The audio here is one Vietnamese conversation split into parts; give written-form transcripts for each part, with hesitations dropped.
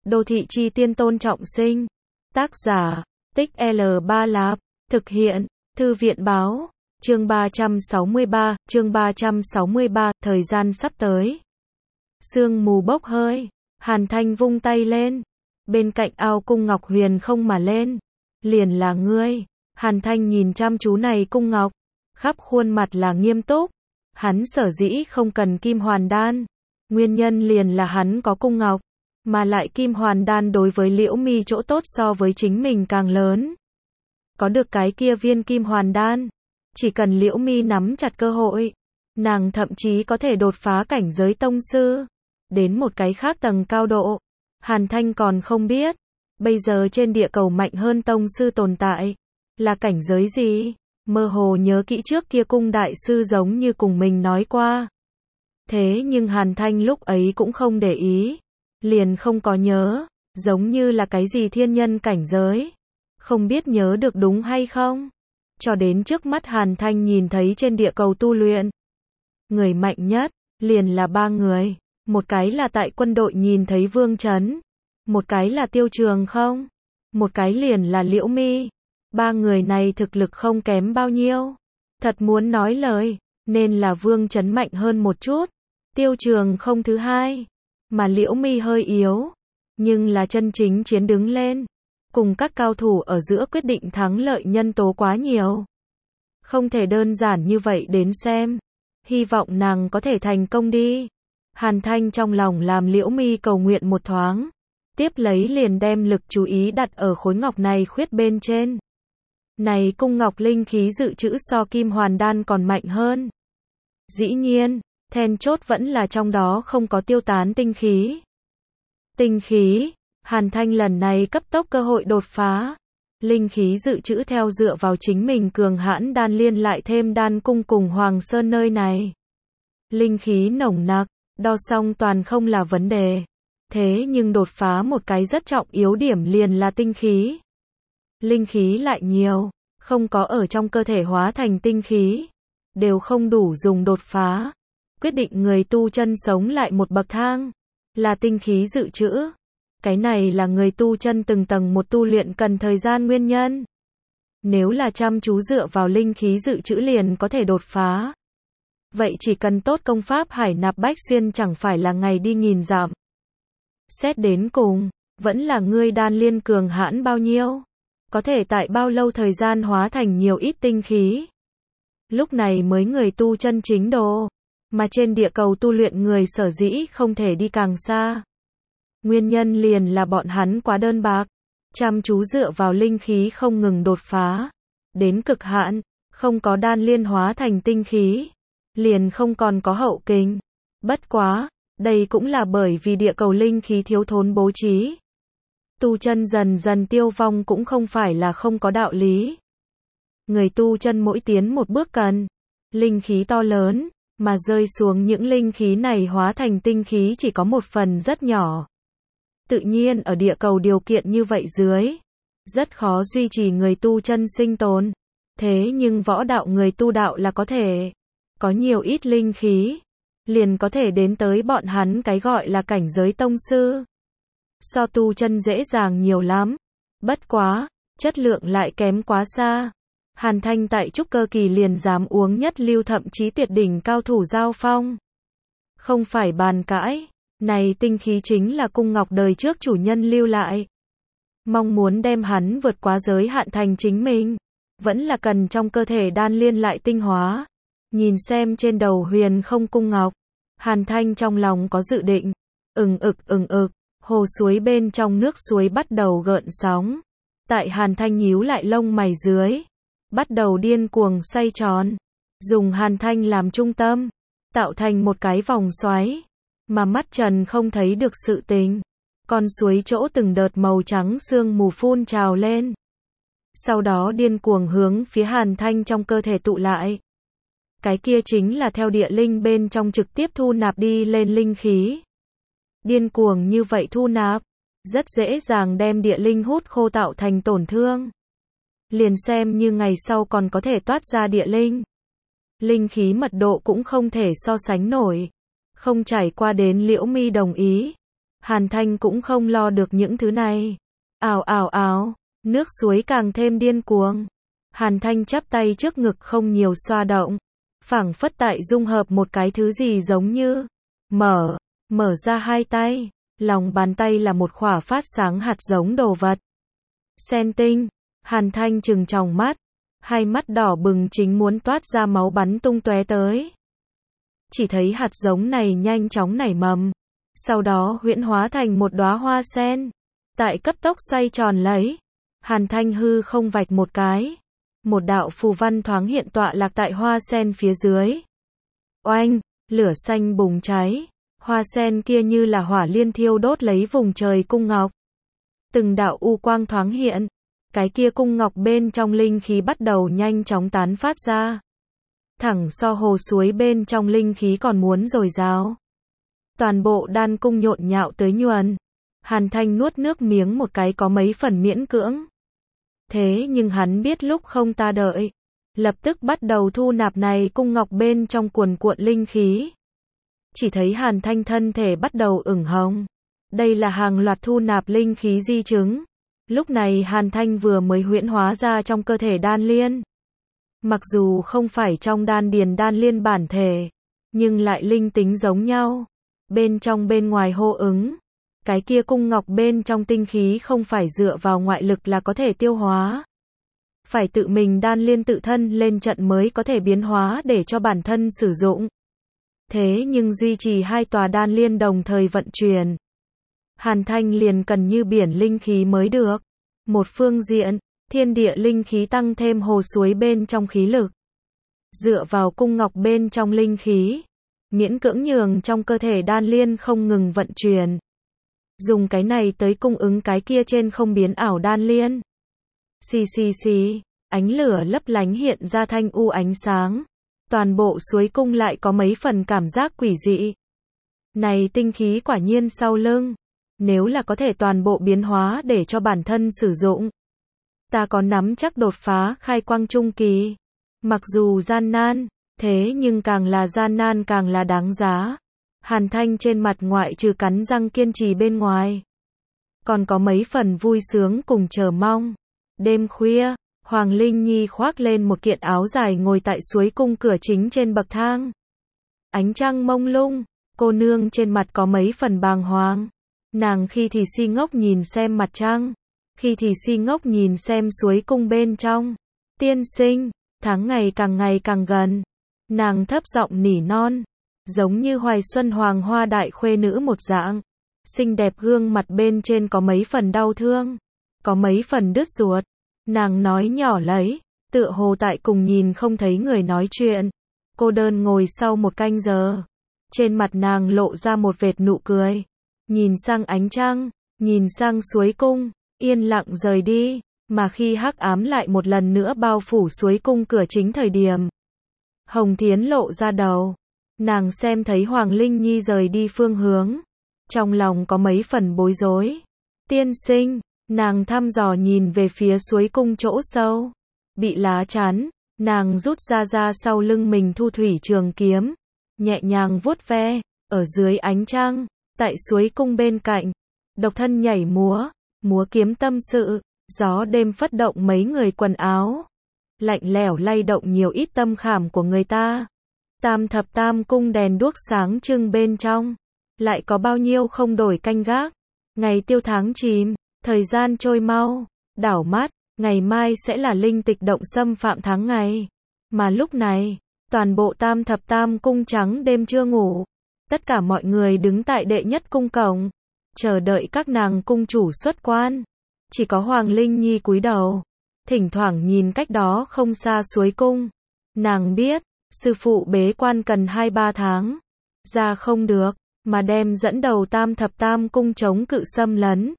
Đô thị chi tiên Tôn Trọng Sinh. Tác giả, Tích L3 Lạp. Thực hiện, Thư viện báo. Chương 363, thời gian sắp tới. Sương mù bốc hơi, Hàn Thanh vung tay lên. Bên cạnh ao cung ngọc huyền không mà lên. Liền là ngươi. Hàn Thanh nhìn chăm chú này cung ngọc, khắp khuôn mặt là nghiêm túc. Hắn sở dĩ không cần kim hoàn đan, nguyên nhân liền là hắn có cung ngọc, mà lại kim hoàn đan đối với Liễu Mi chỗ tốt so với chính mình càng lớn. Có được cái kia viên kim hoàn đan, chỉ cần Liễu Mi nắm chặt cơ hội, nàng thậm chí có thể đột phá cảnh giới tông sư, đến một cái khác tầng cao độ. Hàn Thanh còn không biết, bây giờ trên địa cầu mạnh hơn tông sư tồn tại, là cảnh giới gì? Mơ hồ nhớ kỹ trước kia cung đại sư giống như cùng mình nói qua. Thế nhưng Hàn Thanh lúc ấy cũng không để ý, liền không có nhớ, giống như là cái gì thiên nhân cảnh giới. Không biết nhớ được đúng hay không? Cho đến trước mắt Hàn Thanh nhìn thấy trên địa cầu tu luyện, người mạnh nhất, liền là 3 người. Một cái là tại quân đội nhìn thấy Vương Chấn, một cái là Tiêu Trường Không, một cái liền là Liễu Mi. 3 người này thực lực không kém bao nhiêu. Thật muốn nói lời, nên là Vương Chấn mạnh hơn một chút, Tiêu Trường Không thứ hai, mà Liễu Mi hơi yếu. Nhưng là chân chính chiến đứng lên, cùng các cao thủ ở giữa quyết định thắng lợi nhân tố quá nhiều. Không thể đơn giản như vậy đến xem. Hy vọng nàng có thể thành công đi. Hàn Thanh trong lòng làm Liễu Mi cầu nguyện một thoáng, tiếp lấy liền đem lực chú ý đặt ở khối ngọc này khuyết bên trên. Này cung ngọc linh khí dự trữ so kim hoàn đan còn mạnh hơn. Dĩ nhiên, then chốt vẫn là trong đó không có tiêu tán tinh khí. Tinh khí, Hàn Thanh lần này cấp tốc cơ hội đột phá. Linh khí dự trữ theo dựa vào chính mình cường hãn đan liên lại thêm đan cung cùng Hoàng Sơn nơi này. Linh khí nồng nặc, đo xong toàn không là vấn đề. Thế nhưng đột phá một cái rất trọng yếu điểm liền là tinh khí. Linh khí lại nhiều, không có ở trong cơ thể hóa thành tinh khí, đều không đủ dùng đột phá. Quyết định người tu chân sống lại một bậc thang, là tinh khí dự trữ. Cái này là người tu chân từng tầng một tu luyện cần thời gian nguyên nhân. Nếu là chăm chú dựa vào linh khí dự trữ liền có thể đột phá, vậy chỉ cần tốt công pháp hải nạp bách xuyên chẳng phải là ngày đi nghìn dặm. Xét đến cùng, vẫn là ngươi đan liên cường hãn bao nhiêu, có thể tại bao lâu thời gian hóa thành nhiều ít tinh khí. Lúc này mới người tu chân chính đồ, mà trên địa cầu tu luyện người sở dĩ không thể đi càng xa. Nguyên nhân liền là bọn hắn quá đơn bạc, chăm chú dựa vào linh khí không ngừng đột phá, đến cực hạn, không có đan liên hóa thành tinh khí, liền không còn có hậu kình. Bất quá, đây cũng là bởi vì địa cầu linh khí thiếu thốn bố trí. Tu chân dần dần tiêu vong cũng không phải là không có đạo lý. Người tu chân mỗi tiến một bước cần linh khí to lớn, mà rơi xuống những linh khí này hóa thành tinh khí chỉ có một phần rất nhỏ. Tự nhiên ở địa cầu điều kiện như vậy dưới, rất khó duy trì người tu chân sinh tồn. Thế nhưng võ đạo người tu đạo là có thể, có nhiều ít linh khí, liền có thể đến tới bọn hắn cái gọi là cảnh giới tông sư. So tu chân dễ dàng nhiều lắm. Bất quá, chất lượng lại kém quá xa. Hàn Thanh tại trúc cơ kỳ liền dám uống nhất lưu thậm chí tuyệt đỉnh cao thủ giao phong. Không phải bàn cãi, này tinh khí chính là cung ngọc đời trước chủ nhân lưu lại. Mong muốn đem hắn vượt quá giới hạn thành chính mình, vẫn là cần trong cơ thể đan liên lại tinh hóa. Nhìn xem trên đầu huyền không cung ngọc, Hàn Thanh trong lòng có dự định. Ừng ực, hồ suối bên trong nước suối bắt đầu gợn sóng. Tại Hàn Thanh nhíu lại lông mày dưới, bắt đầu điên cuồng xoay tròn, dùng Hàn Thanh làm trung tâm, tạo thành một cái vòng xoáy, mà mắt trần không thấy được sự tình. Con suối chỗ từng đợt màu trắng sương mù phun trào lên, sau đó điên cuồng hướng phía Hàn Thanh trong cơ thể tụ lại. Cái kia chính là theo địa linh bên trong trực tiếp thu nạp đi lên linh khí. Điên cuồng như vậy thu nạp, rất dễ dàng đem địa linh hút khô tạo thành tổn thương. Liền xem như ngày sau còn có thể toát ra địa linh. Linh khí mật độ cũng không thể so sánh nổi. Không trải qua đến Liễu Mi đồng ý, Hàn Thanh cũng không lo được những thứ này. Ào ào ào, nước suối càng thêm điên cuồng. Hàn Thanh chắp tay trước ngực không nhiều xoa động, phảng phất tại dung hợp một cái thứ gì giống như mở ra hai tay, lòng bàn tay là một khỏa phát sáng hạt giống đồ vật. Sen tinh, Hàn Thanh trừng tròng mắt, hai mắt đỏ bừng chính muốn toát ra máu bắn tung tóe tới. Chỉ thấy hạt giống này nhanh chóng nảy mầm, sau đó huyễn hóa thành một đóa hoa sen, tại cấp tốc xoay tròn lấy. Hàn Thanh hư không vạch một cái, một đạo phù văn thoáng hiện tọa lạc tại hoa sen phía dưới. Oanh, lửa xanh bùng cháy, hoa sen kia như là hỏa liên thiêu đốt lấy vùng trời cung ngọc. Từng đạo u quang thoáng hiện, cái kia cung ngọc bên trong linh khí bắt đầu nhanh chóng tán phát ra. Thẳng so hồ suối bên trong linh khí còn muốn dồi dào. Toàn bộ đan cung nhộn nhạo tới nhuần. Hàn Thanh nuốt nước miếng một cái có mấy phần miễn cưỡng. Thế nhưng hắn biết lúc không ta đợi, lập tức bắt đầu thu nạp này cung ngọc bên trong cuồn cuộn linh khí. Chỉ thấy Hàn Thanh thân thể bắt đầu ửng hồng. Đây là hàng loạt thu nạp linh khí di chứng. Lúc này Hàn Thanh vừa mới huyễn hóa ra trong cơ thể đan liên. Mặc dù không phải trong đan điền đan liên bản thể, nhưng lại linh tính giống nhau. Bên trong bên ngoài hô ứng. Cái kia cung ngọc bên trong tinh khí không phải dựa vào ngoại lực là có thể tiêu hóa. Phải tự mình đan liên tự thân lên trận mới có thể biến hóa để cho bản thân sử dụng. Thế nhưng duy trì hai tòa đan liên đồng thời vận chuyển, Hàn Thanh liền cần như biển linh khí mới được. Một phương diện, thiên địa linh khí tăng thêm hồ suối bên trong khí lực. Dựa vào cung ngọc bên trong linh khí, miễn cưỡng nhường trong cơ thể đan liên không ngừng vận chuyển. Dùng cái này tới cung ứng cái kia trên không biến ảo đan liên. Xì xì xì, ánh lửa lấp lánh hiện ra thanh u ánh sáng. Toàn bộ suối cung lại có mấy phần cảm giác quỷ dị. Này tinh khí quả nhiên sau lưng. Nếu là có thể toàn bộ biến hóa để cho bản thân sử dụng, ta có nắm chắc đột phá khai quang trung kỳ. Mặc dù gian nan, thế nhưng càng là gian nan càng là đáng giá. Hàn Thanh trên mặt ngoại trừ cắn răng kiên trì bên ngoài, còn có mấy phần vui sướng cùng chờ mong. Đêm khuya, Hoàng Linh Nhi khoác lên một kiện áo dài ngồi tại suối cung cửa chính trên bậc thang. Ánh trăng mông lung, cô nương trên mặt có mấy phần bàng hoàng. Nàng khi thì si ngốc nhìn xem mặt trăng, khi thì si ngốc nhìn xem suối cung bên trong. Tiên sinh, tháng ngày càng gần. Nàng thấp giọng nỉ non, giống như hoài xuân hoàng hoa đại khuê nữ một dạng. Xinh đẹp gương mặt bên trên có mấy phần đau thương, có mấy phần đứt ruột. Nàng nói nhỏ lấy, tựa hồ tại cùng nhìn không thấy người nói chuyện. Cô đơn ngồi sau một canh giờ. Trên mặt nàng lộ ra một vệt nụ cười. Nhìn sang ánh trăng, nhìn sang suối cung, yên lặng rời đi. Mà khi hắc ám lại một lần nữa bao phủ suối cung cửa chính thời điểm, Hồng Thiến lộ ra đầu. Nàng xem thấy Hoàng Linh Nhi rời đi phương hướng, trong lòng có mấy phần bối rối. Tiên sinh, nàng thăm dò nhìn về phía suối cung chỗ sâu. Bị lá chắn, nàng rút ra sau lưng mình thu thủy trường kiếm, nhẹ nhàng vuốt ve, ở dưới ánh trăng, tại suối cung bên cạnh, độc thân nhảy múa kiếm tâm sự, gió đêm phất động mấy người quần áo, lạnh lẽo lay động nhiều ít tâm khảm của người ta. Tam thập tam cung đèn đuốc sáng trưng bên trong, lại có bao nhiêu không đổi canh gác. Ngày tiêu tháng chìm, thời gian trôi mau, đảo mắt, ngày mai sẽ là linh tịch động xâm phạm tháng ngày. Mà lúc này, toàn bộ tam thập tam cung trắng đêm chưa ngủ. Tất cả mọi người đứng tại đệ nhất cung cổng, chờ đợi các nàng cung chủ xuất quan. Chỉ có Hoàng Linh Nhi cúi đầu, thỉnh thoảng nhìn cách đó không xa suối cung. Nàng biết, sư phụ bế quan cần 2-3 tháng, ra không được, mà đem dẫn đầu tam thập tam cung chống cự xâm lấn.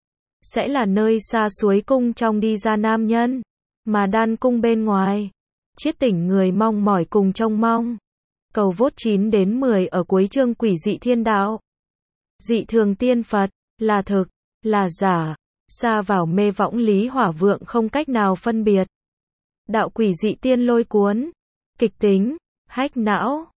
Sẽ là nơi xa suối cung trong đi ra nam nhân, mà đan cung bên ngoài, chiết tỉnh người mong mỏi cùng trông mong. Cầu vốt 9 đến 10 ở cuối chương Quỷ dị thiên đạo. Dị thường tiên Phật, là thực, là giả, xa vào mê võng lý hỏa vượng không cách nào phân biệt. Đạo quỷ dị tiên lôi cuốn, kịch tính, hách não.